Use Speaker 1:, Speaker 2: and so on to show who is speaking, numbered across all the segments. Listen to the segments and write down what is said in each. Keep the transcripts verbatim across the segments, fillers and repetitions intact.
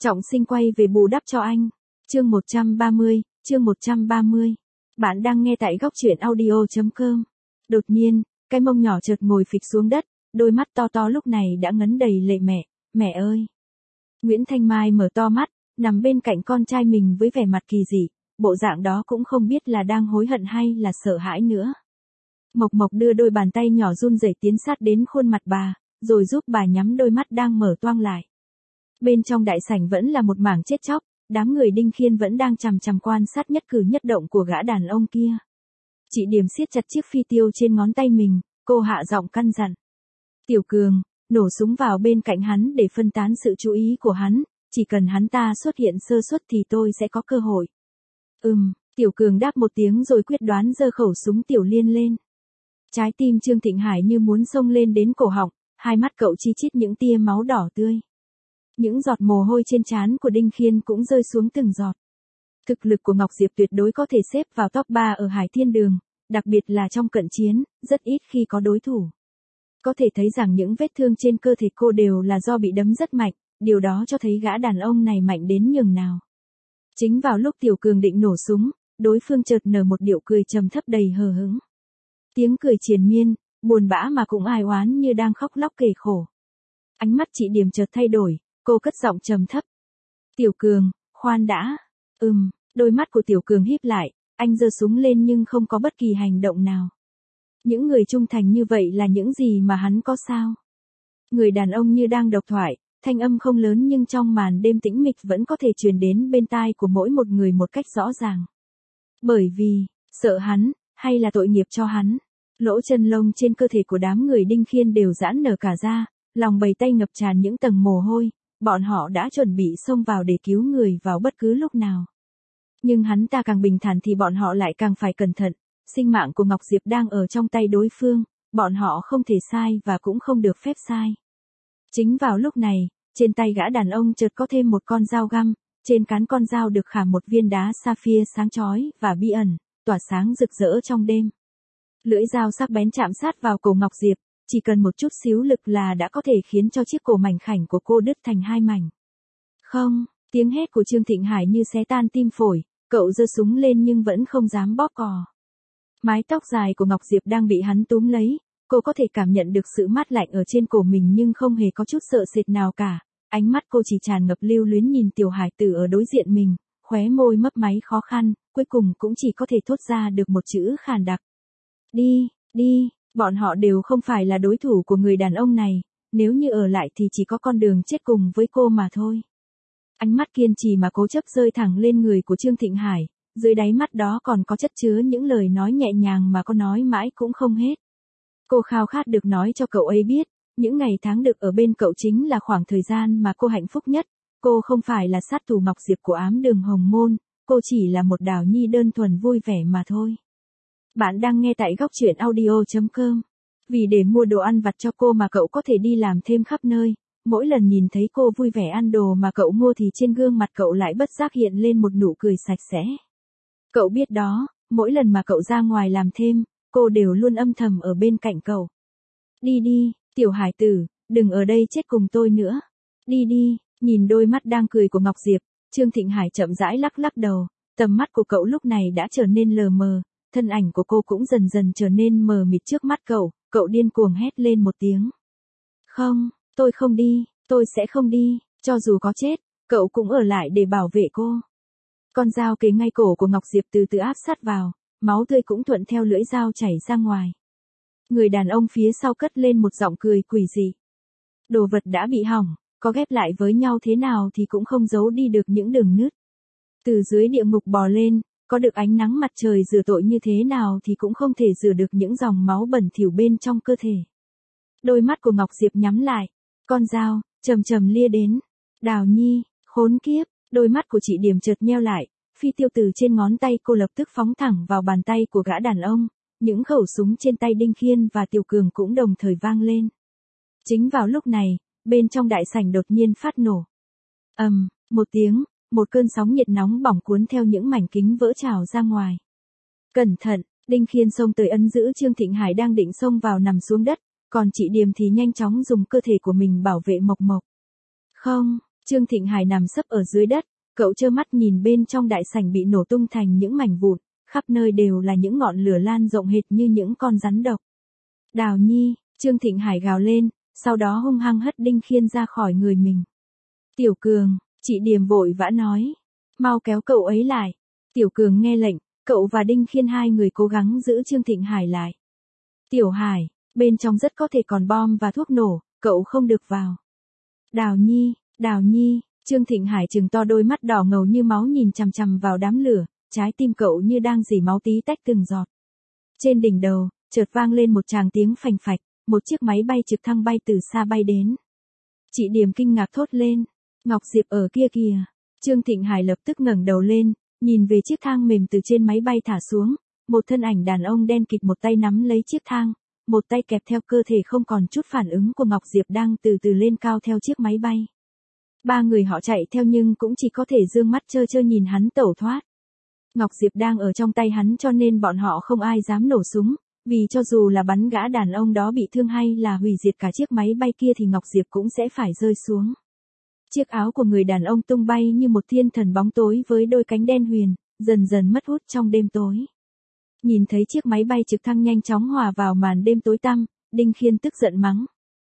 Speaker 1: Trọng Sinh quay về bù đắp cho anh. Chương một trăm ba mươi, chương một trăm ba mươi. Bạn đang nghe tại góc truyện audio chấm com. Đột nhiên, cái mông nhỏ chợt ngồi phịch xuống đất, đôi mắt to to lúc này đã ngấn đầy lệ mẹ, mẹ ơi. Nguyễn Thanh Mai mở to mắt, nằm bên cạnh con trai mình với vẻ mặt kỳ dị, bộ dạng đó cũng không biết là đang hối hận hay là sợ hãi nữa. Mộc Mộc đưa đôi bàn tay nhỏ run rẩy tiến sát đến khuôn mặt bà, rồi giúp bà nhắm đôi mắt đang mở toang lại. Bên trong đại sảnh vẫn là một mảng chết chóc, đám người Đinh Khiên vẫn đang chằm chằm quan sát nhất cử nhất động của gã đàn ông kia. Chị Điểm siết chặt chiếc phi tiêu trên ngón tay mình, cô hạ giọng căn dặn. Tiểu Cường, nổ súng vào bên cạnh hắn để phân tán sự chú ý của hắn, chỉ cần hắn ta xuất hiện sơ suất thì tôi sẽ có cơ hội. Ừm, Tiểu Cường đáp một tiếng rồi quyết đoán giơ khẩu súng Tiểu Liên lên. Trái tim Trương Thịnh Hải như muốn xông lên đến cổ họng, hai mắt cậu chi chít những tia máu đỏ tươi. Những giọt mồ hôi trên trán của Đinh Khiên cũng rơi xuống từng giọt. Thực lực của Ngọc Diệp tuyệt đối có thể xếp vào top ba ở Hải Thiên Đường, đặc biệt là trong cận chiến, rất ít khi có đối thủ. Có thể thấy rằng những vết thương trên cơ thể cô đều là do bị đấm rất mạnh, điều đó cho thấy gã đàn ông này mạnh đến nhường nào. Chính vào lúc Tiểu Cường định nổ súng, đối phương chợt nở một điệu cười trầm thấp đầy hờ hững. Tiếng cười triền miên, buồn bã mà cũng ai oán như đang khóc lóc kể khổ. Ánh mắt chị Điểm chợt thay đổi, cô cất giọng trầm thấp. Tiểu Cường, khoan đã. Ừm, đôi mắt của Tiểu Cường híp lại, anh giơ súng lên nhưng không có bất kỳ hành động nào. Những người trung thành như vậy là những gì mà hắn có sao? Người đàn ông như đang độc thoại, thanh âm không lớn nhưng trong màn đêm tĩnh mịch vẫn có thể truyền đến bên tai của mỗi một người một cách rõ ràng. Bởi vì, sợ hắn, hay là tội nghiệp cho hắn, lỗ chân lông trên cơ thể của đám người Đinh Khiên đều giãn nở cả ra, lòng bầy tay ngập tràn những tầng mồ hôi, bọn họ đã chuẩn bị xông vào để cứu người vào bất cứ lúc nào. Nhưng hắn ta càng bình thản thì bọn họ lại càng phải cẩn thận, sinh mạng của Ngọc Diệp đang ở trong tay đối phương, bọn họ không thể sai và cũng không được phép sai. Chính vào lúc này, trên tay gã đàn ông chợt có thêm một con dao găm, trên cán con dao được khảm một viên đá sapphire sáng chói và bí ẩn, tỏa sáng rực rỡ trong đêm. Lưỡi dao sắc bén chạm sát vào cổ Ngọc Diệp, chỉ cần một chút xíu lực là đã có thể khiến cho chiếc cổ mảnh khảnh của cô đứt thành hai mảnh. Không, tiếng hét của Trương Thịnh Hải như xé tan tim phổi, cậu giơ súng lên nhưng vẫn không dám bóp cò. Mái tóc dài của Ngọc Diệp đang bị hắn túm lấy, cô có thể cảm nhận được sự mát lạnh ở trên cổ mình nhưng không hề có chút sợ sệt nào cả. Ánh mắt cô chỉ tràn ngập lưu luyến nhìn tiểu hải tử ở đối diện mình, khóe môi mấp máy khó khăn, cuối cùng cũng chỉ có thể thốt ra được một chữ khàn đặc. Đi, đi, bọn họ đều không phải là đối thủ của người đàn ông này, nếu như ở lại thì chỉ có con đường chết cùng với cô mà thôi. Ánh mắt kiên trì mà cố chấp rơi thẳng lên người của Trương Thịnh Hải, dưới đáy mắt đó còn có chất chứa những lời nói nhẹ nhàng mà cô nói mãi cũng không hết. Cô khao khát được nói cho cậu ấy biết, những ngày tháng được ở bên cậu chính là khoảng thời gian mà cô hạnh phúc nhất, cô không phải là sát thủ Ngọc Diệp của ám đường Hồng Môn, cô chỉ là một đào nhi đơn thuần vui vẻ mà thôi. Bạn đang nghe tại góc truyện audio chấm com. Vì để mua đồ ăn vặt cho cô mà cậu có thể đi làm thêm khắp nơi, mỗi lần nhìn thấy cô vui vẻ ăn đồ mà cậu mua thì trên gương mặt cậu lại bất giác hiện lên một nụ cười sạch sẽ. Cậu biết đó, mỗi lần mà cậu ra ngoài làm thêm, cô đều luôn âm thầm ở bên cạnh cậu. Đi đi, tiểu hải tử, đừng ở đây chết cùng tôi nữa. Đi đi, nhìn đôi mắt đang cười của Ngọc Diệp, Trương Thịnh Hải chậm rãi lắc lắc đầu, tầm mắt của cậu lúc này đã trở nên lờ mờ, thân ảnh của cô cũng dần dần trở nên mờ mịt trước mắt cậu, cậu điên cuồng hét lên một tiếng. Không, tôi không đi, tôi sẽ không đi, cho dù có chết, cậu cũng ở lại để bảo vệ cô. Con dao kế ngay cổ của Ngọc Diệp từ từ áp sát vào, máu tươi cũng thuận theo lưỡi dao chảy ra ngoài. Người đàn ông phía sau cất lên một giọng cười quỷ dị. Đồ vật đã bị hỏng, có ghép lại với nhau thế nào thì cũng không giấu đi được những đường nứt. Từ dưới địa ngục bò lên, có được ánh nắng mặt trời rửa tội như thế nào thì cũng không thể rửa được những dòng máu bẩn thỉu bên trong cơ thể. Đôi mắt của Ngọc Diệp nhắm lại, con dao, chầm chầm lia đến. Đào Nhi, khốn kiếp, đôi mắt của chị Điểm chợt nheo lại, phi tiêu từ trên ngón tay cô lập tức phóng thẳng vào bàn tay của gã đàn ông, những khẩu súng trên tay Đinh Khiên và Tiểu Cường cũng đồng thời vang lên. Chính vào lúc này, bên trong đại sảnh đột nhiên phát nổ. Ầm, um, một tiếng, một cơn sóng nhiệt nóng bỏng cuốn theo những mảnh kính vỡ trào ra ngoài. Cẩn thận, Đinh Khiên xông tới ấn giữ Trương Thịnh Hải đang định xông vào nằm xuống đất, còn chị Điềm thì nhanh chóng dùng cơ thể của mình bảo vệ Mộc Mộc. Không, Trương Thịnh Hải nằm sấp ở dưới đất, cậu trơ mắt nhìn bên trong đại sảnh bị nổ tung thành những mảnh vụn, khắp nơi đều là những ngọn lửa lan rộng hệt như những con rắn độc. Đào Nhi, Trương Thịnh Hải gào lên, sau đó hung hăng hất Đinh Khiên ra khỏi người mình. Tiểu Cường, chị Điềm vội vã nói, mau kéo cậu ấy lại. Tiểu Cường nghe lệnh, cậu và Đinh Khiên hai người cố gắng giữ Trương Thịnh Hải lại. Tiểu Hải, bên trong rất có thể còn bom và thuốc nổ, cậu không được vào. Đào Nhi, Đào Nhi, Trương Thịnh Hải trừng to đôi mắt đỏ ngầu như máu nhìn chằm chằm vào đám lửa, trái tim cậu như đang rỉ máu tí tách từng giọt. Trên đỉnh đầu, chợt vang lên một tràng tiếng phành phạch, một chiếc máy bay trực thăng bay từ xa bay đến. Chị Điềm kinh ngạc thốt lên, Ngọc Diệp ở kia kìa. Trương Thịnh Hải lập tức ngẩng đầu lên, nhìn về chiếc thang mềm từ trên máy bay thả xuống, một thân ảnh đàn ông đen kịt một tay nắm lấy chiếc thang, một tay kẹp theo cơ thể không còn chút phản ứng của Ngọc Diệp đang từ từ lên cao theo chiếc máy bay. Ba người họ chạy theo nhưng cũng chỉ có thể dương mắt trơ trơ nhìn hắn tẩu thoát. Ngọc Diệp đang ở trong tay hắn cho nên bọn họ không ai dám nổ súng, vì cho dù là bắn gã đàn ông đó bị thương hay là hủy diệt cả chiếc máy bay kia thì Ngọc Diệp cũng sẽ phải rơi xuống. Chiếc áo của người đàn ông tung bay như một thiên thần bóng tối với đôi cánh đen huyền, dần dần mất hút trong đêm tối. Nhìn thấy chiếc máy bay trực thăng nhanh chóng hòa vào màn đêm tối tăm, Đinh Khiên tức giận mắng.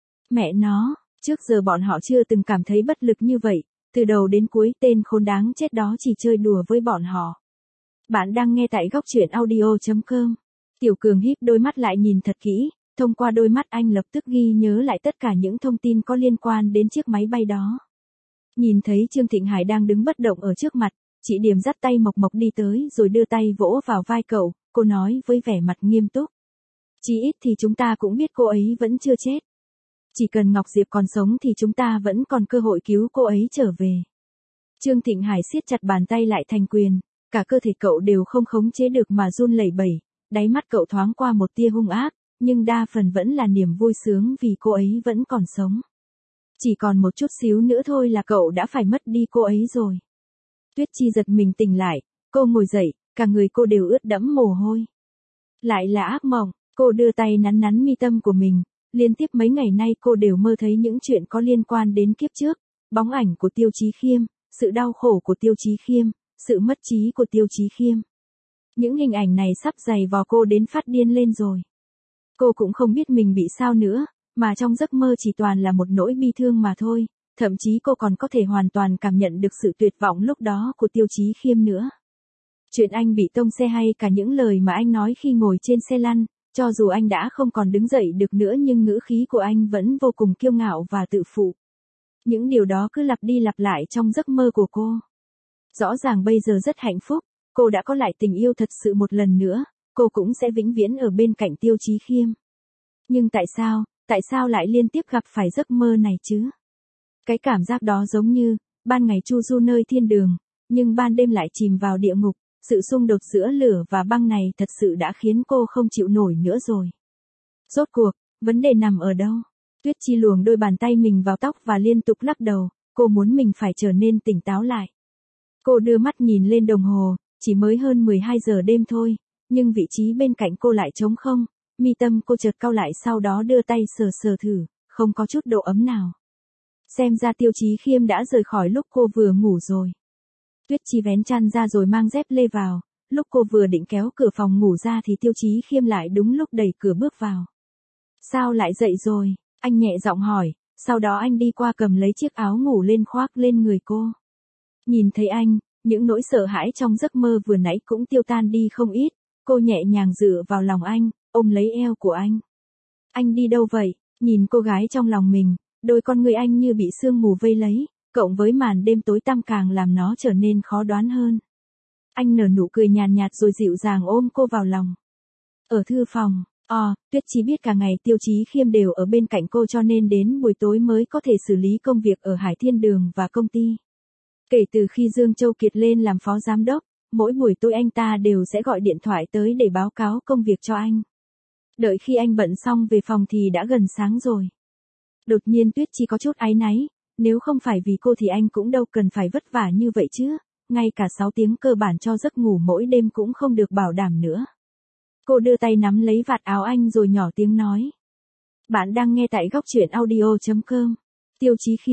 Speaker 1: Mẹ nó, trước giờ bọn họ chưa từng cảm thấy bất lực như vậy, từ đầu đến cuối tên khốn đáng chết đó chỉ chơi đùa với bọn họ. Bạn đang nghe tại góc truyện audio chấm com. Tiểu Cường híp đôi mắt lại nhìn thật kỹ, thông qua đôi mắt anh lập tức ghi nhớ lại tất cả những thông tin có liên quan đến chiếc máy bay đó. Nhìn thấy Trương Thịnh Hải đang đứng bất động ở trước mặt, chị Điềm dắt tay Mộc Mộc đi tới rồi đưa tay vỗ vào vai cậu, cô nói với vẻ mặt nghiêm túc. Chí ít thì chúng ta cũng biết cô ấy vẫn chưa chết. Chỉ cần Ngọc Diệp còn sống thì chúng ta vẫn còn cơ hội cứu cô ấy trở về. Trương Thịnh Hải siết chặt bàn tay lại thành quyền, cả cơ thể cậu đều không khống chế được mà run lẩy bẩy, đáy mắt cậu thoáng qua một tia hung ác, nhưng đa phần vẫn là niềm vui sướng vì cô ấy vẫn còn sống. Chỉ còn một chút xíu nữa thôi là cậu đã phải mất đi cô ấy rồi. Tuyết Chi giật mình tỉnh lại, cô ngồi dậy, cả người cô đều ướt đẫm mồ hôi. Lại là ác mộng, cô đưa tay nắn nắn mi tâm của mình, liên tiếp mấy ngày nay cô đều mơ thấy những chuyện có liên quan đến kiếp trước, bóng ảnh của Tiêu Chí Khiêm, sự đau khổ của Tiêu Chí Khiêm, sự mất trí của Tiêu Chí Khiêm. Những hình ảnh này sắp giày vò cô đến phát điên lên rồi. Cô cũng không biết mình bị sao nữa, mà trong giấc mơ chỉ toàn là một nỗi bi thương mà thôi, thậm chí cô còn có thể hoàn toàn cảm nhận được sự tuyệt vọng lúc đó của Tiêu Chí Khiêm nữa. Chuyện anh bị tông xe hay cả những lời mà anh nói khi ngồi trên xe lăn, cho dù anh đã không còn đứng dậy được nữa nhưng ngữ khí của anh vẫn vô cùng kiêu ngạo và tự phụ. Những điều đó cứ lặp đi lặp lại trong giấc mơ của cô. Rõ ràng bây giờ rất hạnh phúc, cô đã có lại tình yêu thật sự một lần nữa, cô cũng sẽ vĩnh viễn ở bên cạnh Tiêu Chí Khiêm. Nhưng tại sao, tại sao lại liên tiếp gặp phải giấc mơ này chứ? Cái cảm giác đó giống như, ban ngày chu du nơi thiên đường, nhưng ban đêm lại chìm vào địa ngục, sự xung đột giữa lửa và băng này thật sự đã khiến cô không chịu nổi nữa rồi. Rốt cuộc, vấn đề nằm ở đâu? Tuyết Chi luồng đôi bàn tay mình vào tóc và liên tục lắc đầu, cô muốn mình phải trở nên tỉnh táo lại. Cô đưa mắt nhìn lên đồng hồ, chỉ mới hơn mười hai giờ đêm thôi, nhưng vị trí bên cạnh cô lại trống không, mi tâm cô chợt cau lại sau đó đưa tay sờ sờ thử, không có chút độ ấm nào. Xem ra Tiêu Chí Khiêm đã rời khỏi lúc cô vừa ngủ rồi. Tuyết Chi vén chăn ra rồi mang dép lê vào, lúc cô vừa định kéo cửa phòng ngủ ra thì Tiêu Chí Khiêm lại đúng lúc đẩy cửa bước vào. Sao lại dậy rồi? Anh nhẹ giọng hỏi, sau đó anh đi qua cầm lấy chiếc áo ngủ lên khoác lên người cô. Nhìn thấy anh, những nỗi sợ hãi trong giấc mơ vừa nãy cũng tiêu tan đi không ít, cô nhẹ nhàng dựa vào lòng anh, ôm lấy eo của anh. Anh đi đâu vậy? Nhìn cô gái trong lòng mình, đôi con người anh như bị sương mù vây lấy, cộng với màn đêm tối tăm càng làm nó trở nên khó đoán hơn. Anh nở nụ cười nhàn nhạt rồi dịu dàng ôm cô vào lòng. Ở thư phòng, ờ, Tuyết Chi biết cả ngày Tiêu Chí Khiêm đều ở bên cạnh cô cho nên đến buổi tối mới có thể xử lý công việc ở Hải Thiên Đường và công ty. Kể từ khi Dương Châu Kiệt lên làm phó giám đốc, mỗi buổi tối anh ta đều sẽ gọi điện thoại tới để báo cáo công việc cho anh. Đợi khi anh bận xong về phòng thì đã gần sáng rồi. Đột nhiên Tuyết Chi có chút áy náy, nếu không phải vì cô thì anh cũng đâu cần phải vất vả như vậy chứ, ngay cả sáu tiếng cơ bản cho giấc ngủ mỗi đêm cũng không được bảo đảm nữa. Cô đưa tay nắm lấy vạt áo anh rồi nhỏ tiếng nói. Bạn đang nghe tại góc truyện audio chấm com. Tiêu Chí Khiêm,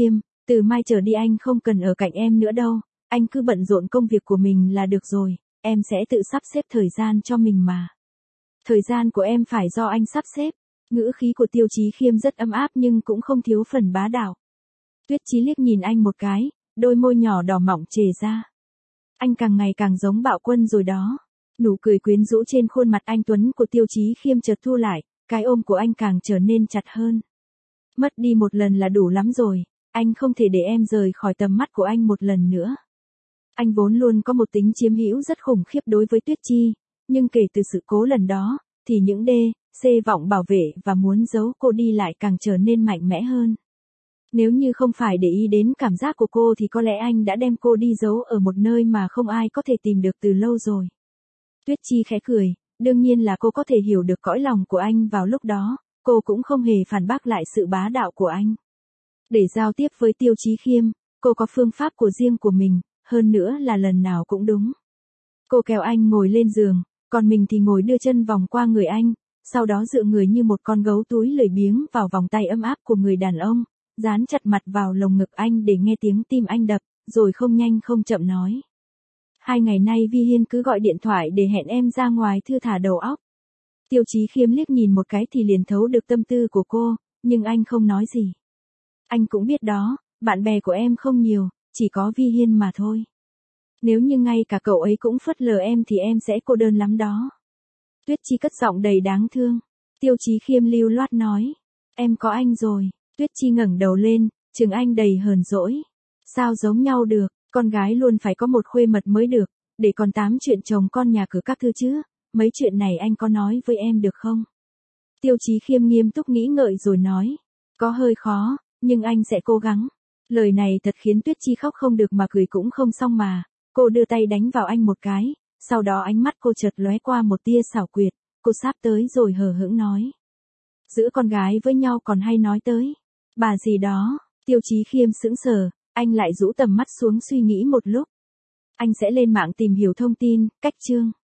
Speaker 1: Từ mai trở đi anh không cần ở cạnh em nữa đâu, anh cứ bận rộn công việc của mình là được rồi, em sẽ tự sắp xếp thời gian cho mình mà. Thời gian của em phải do anh sắp xếp. Ngữ khí của Tiêu Chí Khiêm rất ấm áp nhưng cũng không thiếu phần bá đạo. Tuyết Chí liếc nhìn anh một cái, đôi môi nhỏ đỏ mọng trề ra. Anh càng ngày càng giống Bạo Quân rồi đó. Nụ cười quyến rũ trên khuôn mặt anh tuấn của Tiêu Chí Khiêm chợt thu lại, cái ôm của anh càng trở nên chặt hơn. Mất đi một lần là đủ lắm rồi, anh không thể để em rời khỏi tầm mắt của anh một lần nữa. Anh vốn luôn có một tính chiếm hữu rất khủng khiếp đối với Tuyết Chi, nhưng kể từ sự cố lần đó, thì những đê, xê vọng bảo vệ và muốn giấu cô đi lại càng trở nên mạnh mẽ hơn. Nếu như không phải để ý đến cảm giác của cô thì có lẽ anh đã đem cô đi giấu ở một nơi mà không ai có thể tìm được từ lâu rồi. Tuyết Chi khẽ cười, đương nhiên là cô có thể hiểu được cõi lòng của anh vào lúc đó, cô cũng không hề phản bác lại sự bá đạo của anh. Để giao tiếp với Tiêu Chí Khiêm, cô có phương pháp của riêng của mình, hơn nữa là lần nào cũng đúng. Cô kéo anh ngồi lên giường, còn mình thì ngồi đưa chân vòng qua người anh, sau đó dựa người như một con gấu túi lười biếng vào vòng tay ấm áp của người đàn ông, dán chặt mặt vào lồng ngực anh để nghe tiếng tim anh đập, rồi không nhanh không chậm nói. Hai ngày nay Vi Hiên cứ gọi điện thoại để hẹn em ra ngoài thư thả đầu óc. Tiêu Chí Khiêm liếc nhìn một cái thì liền thấu được tâm tư của cô, nhưng anh không nói gì. Anh cũng biết đó, bạn bè của em không nhiều, chỉ có Vi Hiên mà thôi. Nếu như ngay cả cậu ấy cũng phớt lờ em thì em sẽ cô đơn lắm đó. Tuyết Chi cất giọng đầy đáng thương. Tiêu Chí Khiêm lưu loát nói. Em có anh rồi. Tuyết Chi ngẩng đầu lên, trừng anh đầy hờn dỗi. Sao giống nhau được, con gái luôn phải có một khuê mật mới được, để còn tám chuyện chồng con nhà cửa các thứ chứ, mấy chuyện này anh có nói với em được không? Tiêu Chí Khiêm nghiêm túc nghĩ ngợi rồi nói. Có hơi khó, nhưng anh sẽ cố gắng. Lời này thật khiến Tuyết Chi khóc không được mà cười cũng không xong mà. Cô đưa tay đánh vào anh một cái, sau đó ánh mắt cô chợt lóe qua một tia xảo quyệt, cô sáp tới rồi hờ hững nói. Giữa con gái với nhau còn hay nói tới. Bà gì đó, Tiêu Chí Khiêm sững sờ, anh lại rũ tầm mắt xuống suy nghĩ một lúc. Anh sẽ lên mạng tìm hiểu thông tin, cách chương.